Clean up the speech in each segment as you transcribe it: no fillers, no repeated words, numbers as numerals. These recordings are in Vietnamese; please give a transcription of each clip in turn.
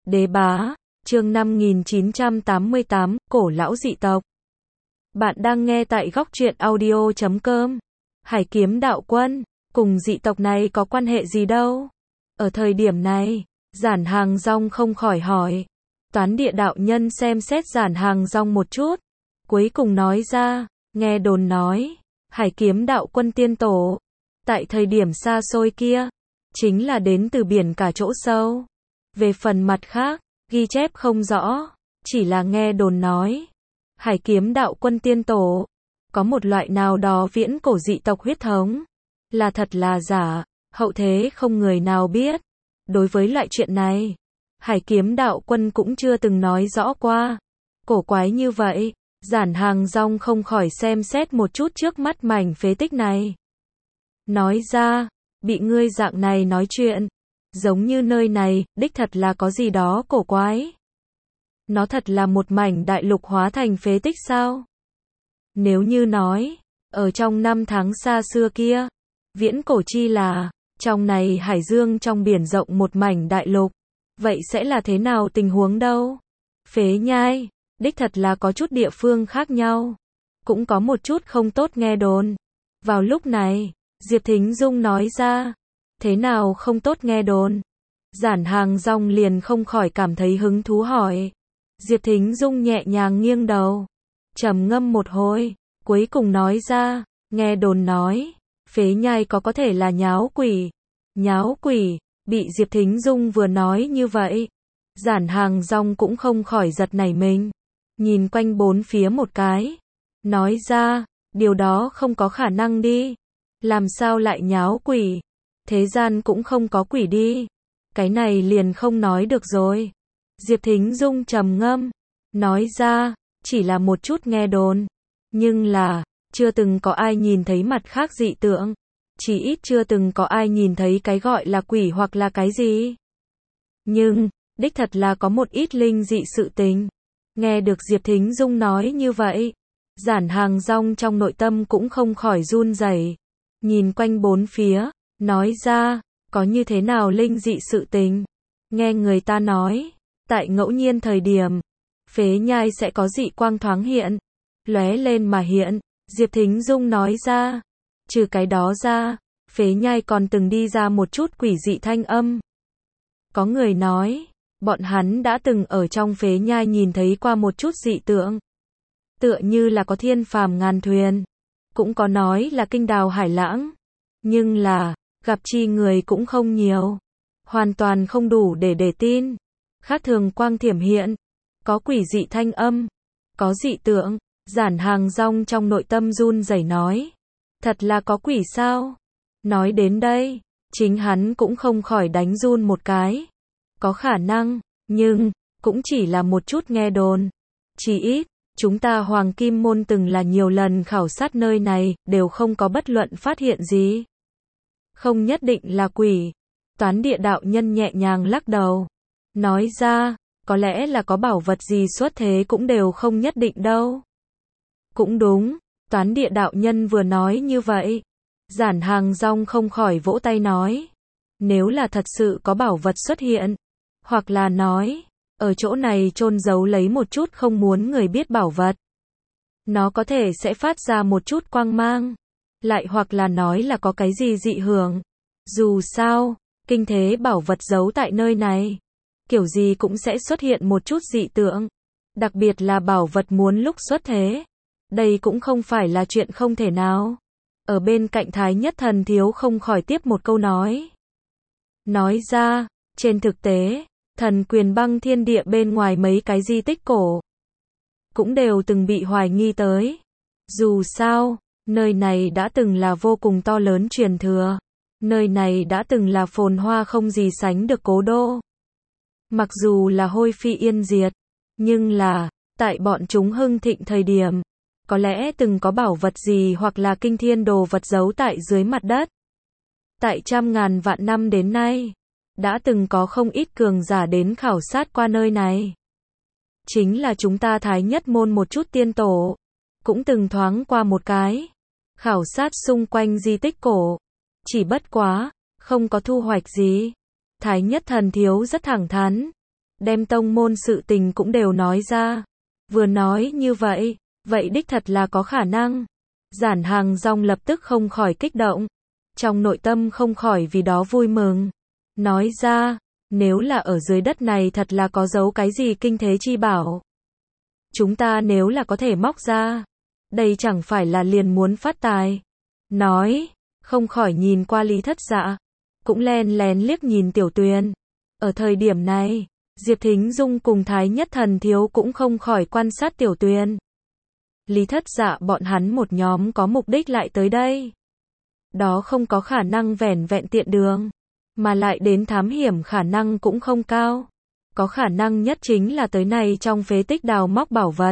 Đế bá, chương 5988, cổ lão dị tộc. Bạn đang nghe tại góc truyện audio.com. Hải kiếm đạo quân, cùng dị tộc này có quan hệ gì đâu? Ở thời điểm này, Giản Hàng Rong không khỏi hỏi. Toán địa đạo nhân xem xét Giản Hàng Rong một chút, cuối cùng nói ra, nghe đồn nói, Hải kiếm đạo quân tiên tổ, tại thời điểm xa xôi kia, chính là đến từ biển cả chỗ sâu. Về phần mặt khác, ghi chép không rõ, chỉ là nghe đồn nói, Hải kiếm đạo quân tiên tổ, có một loại nào đó viễn cổ dị tộc huyết thống, là thật là giả, hậu thế không người nào biết. Đối với loại chuyện này, Hải kiếm đạo quân cũng chưa từng nói rõ qua. Cổ quái như vậy, Giản Hàng Rong không khỏi xem xét một chút trước mắt mảnh phế tích này. Nói ra, bị ngươi dạng này nói chuyện, giống như nơi này, đích thật là có gì đó cổ quái. Nó thật là một mảnh đại lục hóa thành phế tích sao? Nếu như nói, ở trong năm tháng xa xưa kia, viễn cổ chi là, trong này hải dương trong biển rộng một mảnh đại lục, vậy sẽ là thế nào tình huống đâu? Phế nhai, đích thật là có chút địa phương khác nhau, cũng có một chút không tốt nghe đồn. Vào lúc này, Diệp Thính Dung nói ra, thế nào không tốt nghe đồn? Giản Hàng Rong liền không khỏi cảm thấy hứng thú hỏi. Diệp Thính Dung nhẹ nhàng nghiêng đầu, trầm ngâm một hồi, cuối cùng nói ra, nghe đồn nói, phế nhai có thể là nháo quỷ. Nháo quỷ, bị Diệp Thính Dung vừa nói như vậy, Giản Hàng Rong cũng không khỏi giật nảy mình, nhìn quanh bốn phía một cái, nói ra, điều đó không có khả năng đi, làm sao lại nháo quỷ, thế gian cũng không có quỷ đi, cái này liền không nói được rồi. Diệp Thính Dung trầm ngâm, nói ra, chỉ là một chút nghe đồn, nhưng là, chưa từng có ai nhìn thấy mặt khác dị tượng, chỉ ít chưa từng có ai nhìn thấy cái gọi là quỷ hoặc là cái gì. Nhưng, đích thật là có một ít linh dị sự tình. Nghe được Diệp Thính Dung nói như vậy, Giản Hàng Rong trong nội tâm cũng không khỏi run rẩy, nhìn quanh bốn phía, nói ra, có như thế nào linh dị sự tình? Nghe người ta nói, tại ngẫu nhiên thời điểm, phế nhai sẽ có dị quang thoáng hiện, lóe lên mà hiện. Diệp Thính Dung nói ra, trừ cái đó ra, phế nhai còn từng đi ra một chút quỷ dị thanh âm. Có người nói, bọn hắn đã từng ở trong phế nhai nhìn thấy qua một chút dị tượng. Tựa như là có thiên phàm ngàn thuyền, cũng có nói là kinh đào hải lãng, nhưng là, gặp chi người cũng không nhiều, hoàn toàn không đủ để tin. Khác thường quang thiểm hiện, có quỷ dị thanh âm, có dị tượng. Giản Hàng Rong trong nội tâm run rẩy nói, thật là có quỷ sao? Nói đến đây, chính hắn cũng không khỏi đánh run một cái. Có khả năng, nhưng, cũng chỉ là một chút nghe đồn. Chỉ ít, chúng ta Hoàng Kim Môn từng là nhiều lần khảo sát nơi này, đều không có bất luận phát hiện gì. Không nhất định là quỷ. Toán địa đạo nhân nhẹ nhàng lắc đầu, nói ra, có lẽ là có bảo vật gì xuất thế cũng đều không nhất định đâu. Cũng đúng, toán địa đạo nhân vừa nói như vậy. Giản Hàng Rong không khỏi vỗ tay nói, nếu là thật sự có bảo vật xuất hiện, hoặc là nói, ở chỗ này chôn giấu lấy một chút không muốn người biết bảo vật, nó có thể sẽ phát ra một chút quang mang, lại hoặc là nói là có cái gì dị hưởng. Dù sao, kinh thế bảo vật giấu tại nơi này, kiểu gì cũng sẽ xuất hiện một chút dị tượng, đặc biệt là bảo vật muốn lúc xuất thế. Đây cũng không phải là chuyện không thể nào. Ở bên cạnh Thái Nhất Thần Thiếu không khỏi tiếp một câu nói. Nói ra, trên thực tế, Thần Quyền Băng Thiên Địa bên ngoài mấy cái di tích cổ, cũng đều từng bị hoài nghi tới. Dù sao, nơi này đã từng là vô cùng to lớn truyền thừa. Nơi này đã từng là phồn hoa không gì sánh được cố đô. Mặc dù là hôi phi yên diệt, nhưng là, tại bọn chúng hưng thịnh thời điểm, có lẽ từng có bảo vật gì hoặc là kinh thiên đồ vật giấu tại dưới mặt đất. Tại trăm ngàn vạn năm đến nay, đã từng có không ít cường giả đến khảo sát qua nơi này. Chính là chúng ta Thái Nhất Môn một chút tiên tổ, cũng từng thoáng qua một cái, khảo sát xung quanh di tích cổ. Chỉ bất quá, không có thu hoạch gì. Thái Nhất Thần Thiếu rất thẳng thắn, đem tông môn sự tình cũng đều nói ra. Vừa nói như vậy, vậy đích thật là có khả năng. Giản Hàng Rong lập tức không khỏi kích động, trong nội tâm không khỏi vì đó vui mừng. Nói ra, nếu là ở dưới đất này thật là có giấu cái gì kinh thế chi bảo. Chúng ta nếu là có thể móc ra, đây chẳng phải là liền muốn phát tài. Nói, không khỏi nhìn qua Lý Thất Dạ, cũng len lén liếc nhìn Tiểu Tuyền. Ở thời điểm này, Diệp Thính Dung cùng Thái Nhất Thần Thiếu cũng không khỏi quan sát Tiểu Tuyền. Lý Thất Dạ bọn hắn một nhóm có mục đích lại tới đây. Đó không có khả năng vẻn vẹn tiện đường, mà lại đến thám hiểm khả năng cũng không cao. Có khả năng nhất chính là tới này trong phế tích đào móc bảo vật.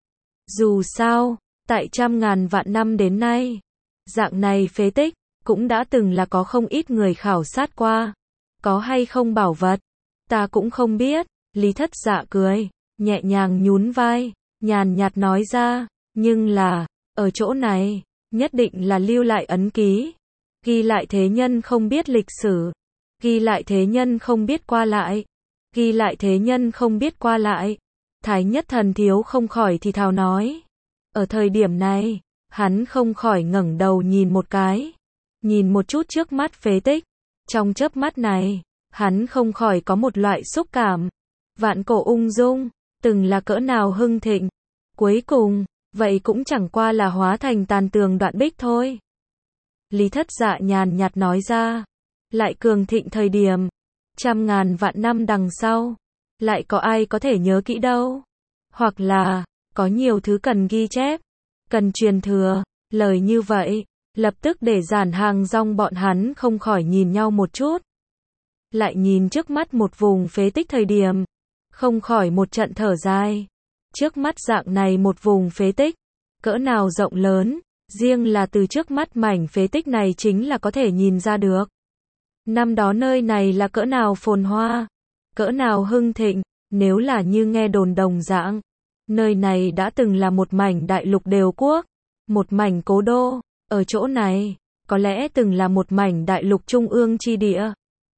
Dù sao, tại trăm ngàn vạn năm đến nay, dạng này phế tích, cũng đã từng là có không ít người khảo sát qua. Có hay không bảo vật, ta cũng không biết. Lý Thất Dạ cười, nhẹ nhàng nhún vai, nhàn nhạt nói ra, nhưng là, ở chỗ này, nhất định là lưu lại ấn ký. Ghi lại thế nhân không biết lịch sử. Ghi lại thế nhân không biết qua lại. Ghi lại thế nhân không biết qua lại. Thái Nhất Thần Thiếu không khỏi thì thào nói. Ở thời điểm này, hắn không khỏi ngẩng đầu nhìn một cái. Nhìn một chút trước mắt phế tích. Trong chớp mắt này, hắn không khỏi có một loại xúc cảm. Vạn cổ ung dung, từng là cỡ nào hưng thịnh. Cuối cùng, vậy cũng chẳng qua là hóa thành tàn tường đoạn bích thôi. Lý Thất Dạ nhàn nhạt nói ra. Lại cường thịnh thời điểm, trăm ngàn vạn năm đằng sau, lại có ai có thể nhớ kỹ đâu. Hoặc là, có nhiều thứ cần ghi chép, cần truyền thừa. Lời như vậy, lập tức để Giản Hàng Rong bọn hắn không khỏi nhìn nhau một chút. Lại nhìn trước mắt một vùng phế tích thời điểm, không khỏi một trận thở dài. Trước mắt dạng này một vùng phế tích, cỡ nào rộng lớn, riêng là từ trước mắt mảnh phế tích này chính là có thể nhìn ra được. Năm đó nơi này là cỡ nào phồn hoa, cỡ nào hưng thịnh, nếu là như nghe đồn đồng dạng, nơi này đã từng là một mảnh đại lục đều quốc, một mảnh cố đô, ở chỗ này, có lẽ từng là một mảnh đại lục trung ương chi địa.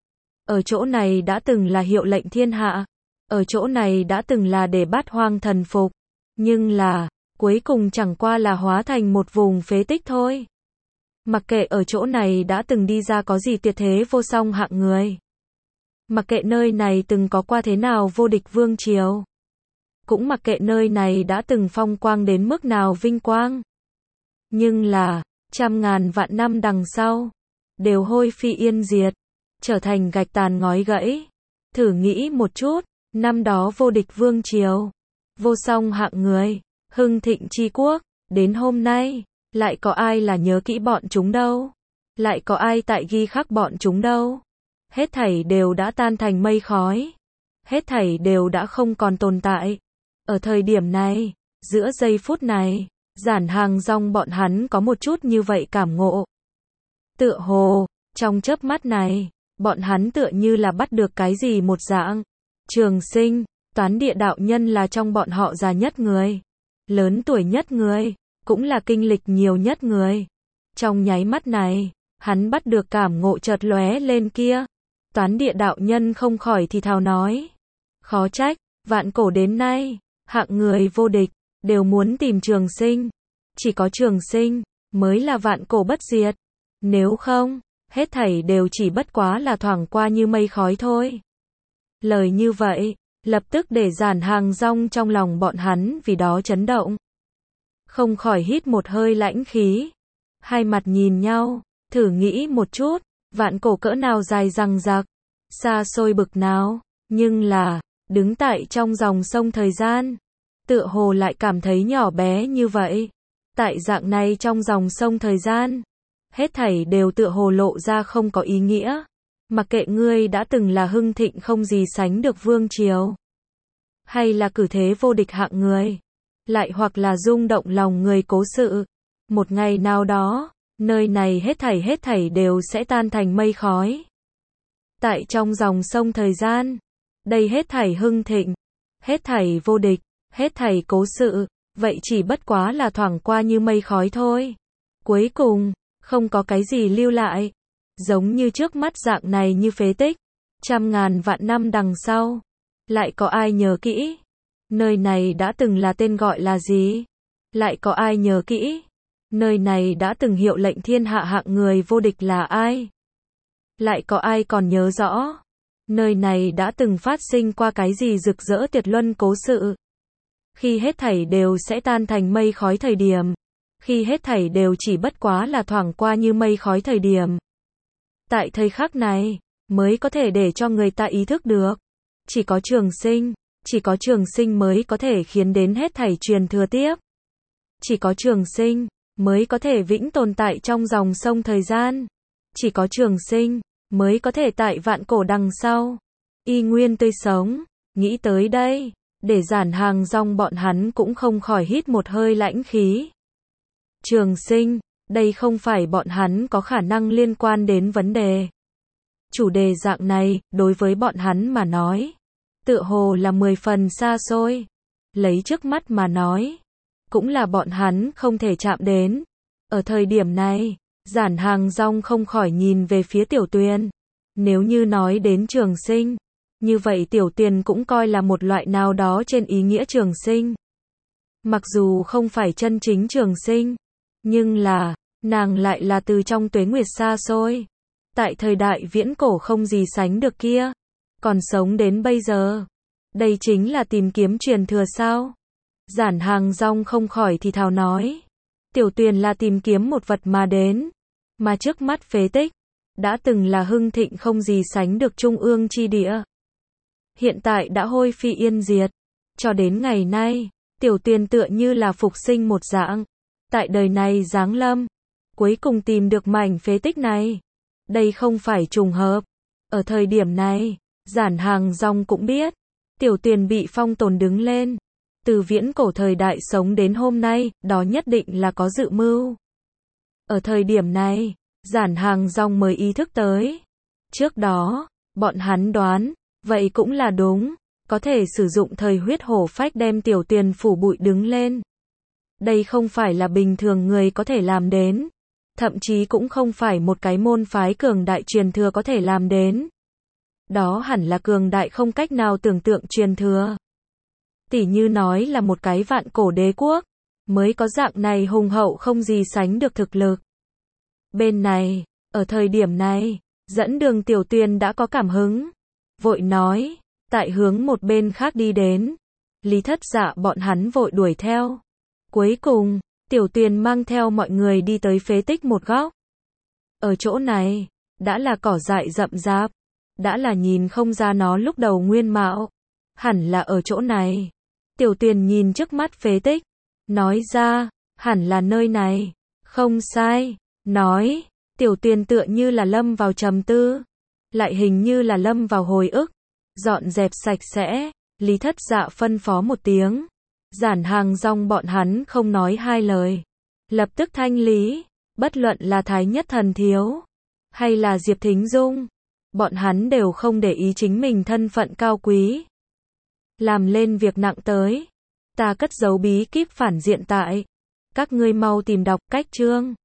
Ở chỗ này đã từng là hiệu lệnh thiên hạ, ở chỗ này đã từng là để bát hoang thần phục, nhưng là, cuối cùng chẳng qua là hóa thành một vùng phế tích thôi. Mặc kệ ở chỗ này đã từng đi ra có gì tuyệt thế vô song hạng người. Mặc kệ nơi này từng có qua thế nào vô địch vương triều. Cũng mặc kệ nơi này đã từng phong quang đến mức nào vinh quang. Nhưng là, trăm ngàn vạn năm đằng sau, đều hôi phi yên diệt, trở thành gạch tàn ngói gãy. Thử nghĩ một chút, năm đó vô địch vương triều, vô song hạng người, hưng thịnh chi quốc, đến hôm nay, lại có ai là nhớ kỹ bọn chúng đâu? Lại có ai tại ghi khắc bọn chúng đâu? Hết thảy đều đã tan thành mây khói. Hết thảy đều đã không còn tồn tại. Ở thời điểm này, giữa giây phút này, Giản Hàng Rong bọn hắn có một chút như vậy cảm ngộ. Tựa hồ, trong chớp mắt này, bọn hắn tựa như là bắt được cái gì một dạng. Trường Sinh, Toán Địa đạo nhân là trong bọn họ già nhất người, lớn tuổi nhất người, cũng là kinh lịch nhiều nhất người. Trong nháy mắt này, hắn bắt được cảm ngộ chợt lóe lên kia. Toán Địa đạo nhân không khỏi thì thào nói. Khó trách, vạn cổ đến nay, hạng người vô địch, đều muốn tìm Trường Sinh. Chỉ có Trường Sinh, mới là vạn cổ bất diệt. Nếu không, hết thảy đều chỉ bất quá là thoảng qua như mây khói thôi. Lời như vậy, lập tức để Giản Hàng Rong trong lòng bọn hắn vì đó chấn động. Không khỏi hít một hơi lãnh khí. Hai mặt nhìn nhau, thử nghĩ một chút, vạn cổ cỡ nào dài dằng dặc, xa xôi bực nào, nhưng là, đứng tại trong dòng sông thời gian, tựa hồ lại cảm thấy nhỏ bé như vậy. Tại dạng này trong dòng sông thời gian, hết thảy đều tựa hồ lộ ra không có ý nghĩa. Mặc kệ ngươi đã từng là hưng thịnh không gì sánh được vương triều, hay là cử thế vô địch hạng người, lại hoặc là rung động lòng người cố sự, một ngày nào đó, nơi này hết thảy đều sẽ tan thành mây khói. Tại trong dòng sông thời gian, đây hết thảy hưng thịnh, hết thảy vô địch, hết thảy cố sự, vậy chỉ bất quá là thoảng qua như mây khói thôi. Cuối cùng, không có cái gì lưu lại, giống như trước mắt dạng này như phế tích, trăm ngàn vạn năm đằng sau, Lại có ai nhớ kỹ? Nơi này đã từng là tên gọi là gì? Lại có ai nhớ kỹ? Nơi này đã từng hiệu lệnh thiên hạ hạng người vô địch là ai? Lại có ai còn nhớ rõ? Nơi này đã từng phát sinh qua cái gì rực rỡ tuyệt luân cố sự? Khi hết thảy đều sẽ tan thành mây khói thời điểm. Khi hết thảy đều chỉ bất quá là thoảng qua như mây khói thời điểm. Tại thời khắc này, mới có thể để cho người ta ý thức được. Chỉ có trường sinh mới có thể khiến đến hết thảy truyền thừa tiếp. Chỉ có trường sinh mới có thể vĩnh tồn tại trong dòng sông thời gian. Chỉ có trường sinh mới có thể tại vạn cổ đằng sau y nguyên tươi sống. Nghĩ tới đây, để Giản Hàng Rong bọn hắn cũng không khỏi hít một hơi lãnh khí. Trường sinh, đây không phải bọn hắn có khả năng liên quan đến vấn đề. Chủ đề dạng này, đối với bọn hắn mà nói, tựa hồ là 10 phần xa xôi. Lấy trước mắt mà nói, cũng là bọn hắn không thể chạm đến. Ở thời điểm này, Giản Hàng Rong không khỏi nhìn về phía Tiểu Tuyền. Nếu như nói đến trường sinh, như vậy Tiểu Tuyền cũng coi là một loại nào đó trên ý nghĩa trường sinh. Mặc dù không phải chân chính trường sinh, nhưng là, nàng lại là từ trong tuế nguyệt xa xôi. Tại thời đại viễn cổ không gì sánh được kia, còn sống đến bây giờ. Đây chính là tìm kiếm truyền thừa sao? Giản Hàng Rong không khỏi thì thào nói. Tiểu Tuyền là tìm kiếm một vật mà đến. Mà trước mắt phế tích, đã từng là hưng thịnh không gì sánh được trung ương chi địa. Hiện tại đã hôi phi yên diệt. Cho đến ngày nay, Tiểu Tuyền tựa như là phục sinh một dạng. Tại đời này giáng lâm, cuối cùng tìm được mảnh phế tích này. Đây không phải trùng hợp. Ở thời điểm này, Giản Hàng Rong cũng biết, Tiểu Tuyền bị phong tồn đứng lên. Từ viễn cổ thời đại sống đến hôm nay, đó nhất định là có dự mưu. Ở thời điểm này, Giản Hàng Rong mới ý thức tới. Trước đó, bọn hắn đoán, vậy cũng là đúng, có thể sử dụng thời huyết hổ phách đem Tiểu Tuyền phủ bụi đứng lên. Đây không phải là bình thường người có thể làm đến. Thậm chí cũng không phải một cái môn phái cường đại truyền thừa có thể làm đến. Đó hẳn là cường đại không cách nào tưởng tượng truyền thừa. Tỉ như nói là một cái vạn cổ đế quốc, mới có dạng này hùng hậu không gì sánh được thực lực. Bên này, ở thời điểm này, dẫn đường Tiểu Tuyền đã có cảm hứng. Vội nói, tại hướng một bên khác đi đến. Lý Thất Dạ bọn hắn vội đuổi theo. Cuối cùng, Tiểu Tuyền mang theo mọi người đi tới phế tích một góc. Ở chỗ này, đã là cỏ dại rậm rạp, đã là nhìn không ra nó lúc đầu nguyên mạo. Hẳn là ở chỗ này. Tiểu Tuyền nhìn trước mắt phế tích, nói ra, hẳn là nơi này. Không sai, nói, Tiểu Tuyền tựa như là lâm vào trầm tư, lại hình như là lâm vào hồi ức. Dọn dẹp sạch sẽ, Lý Thất Dạ phân phó một tiếng. Giản Hàng Rong bọn hắn không nói hai lời, lập tức thanh lý. Bất luận là Thái Nhất Thần Thiếu, hay là Diệp Thính Dung, bọn hắn đều không để ý chính mình thân phận cao quý. Làm lên việc nặng tới. Ta cất giấu bí kíp phản diện tại. Các ngươi mau tìm đọc cách chương.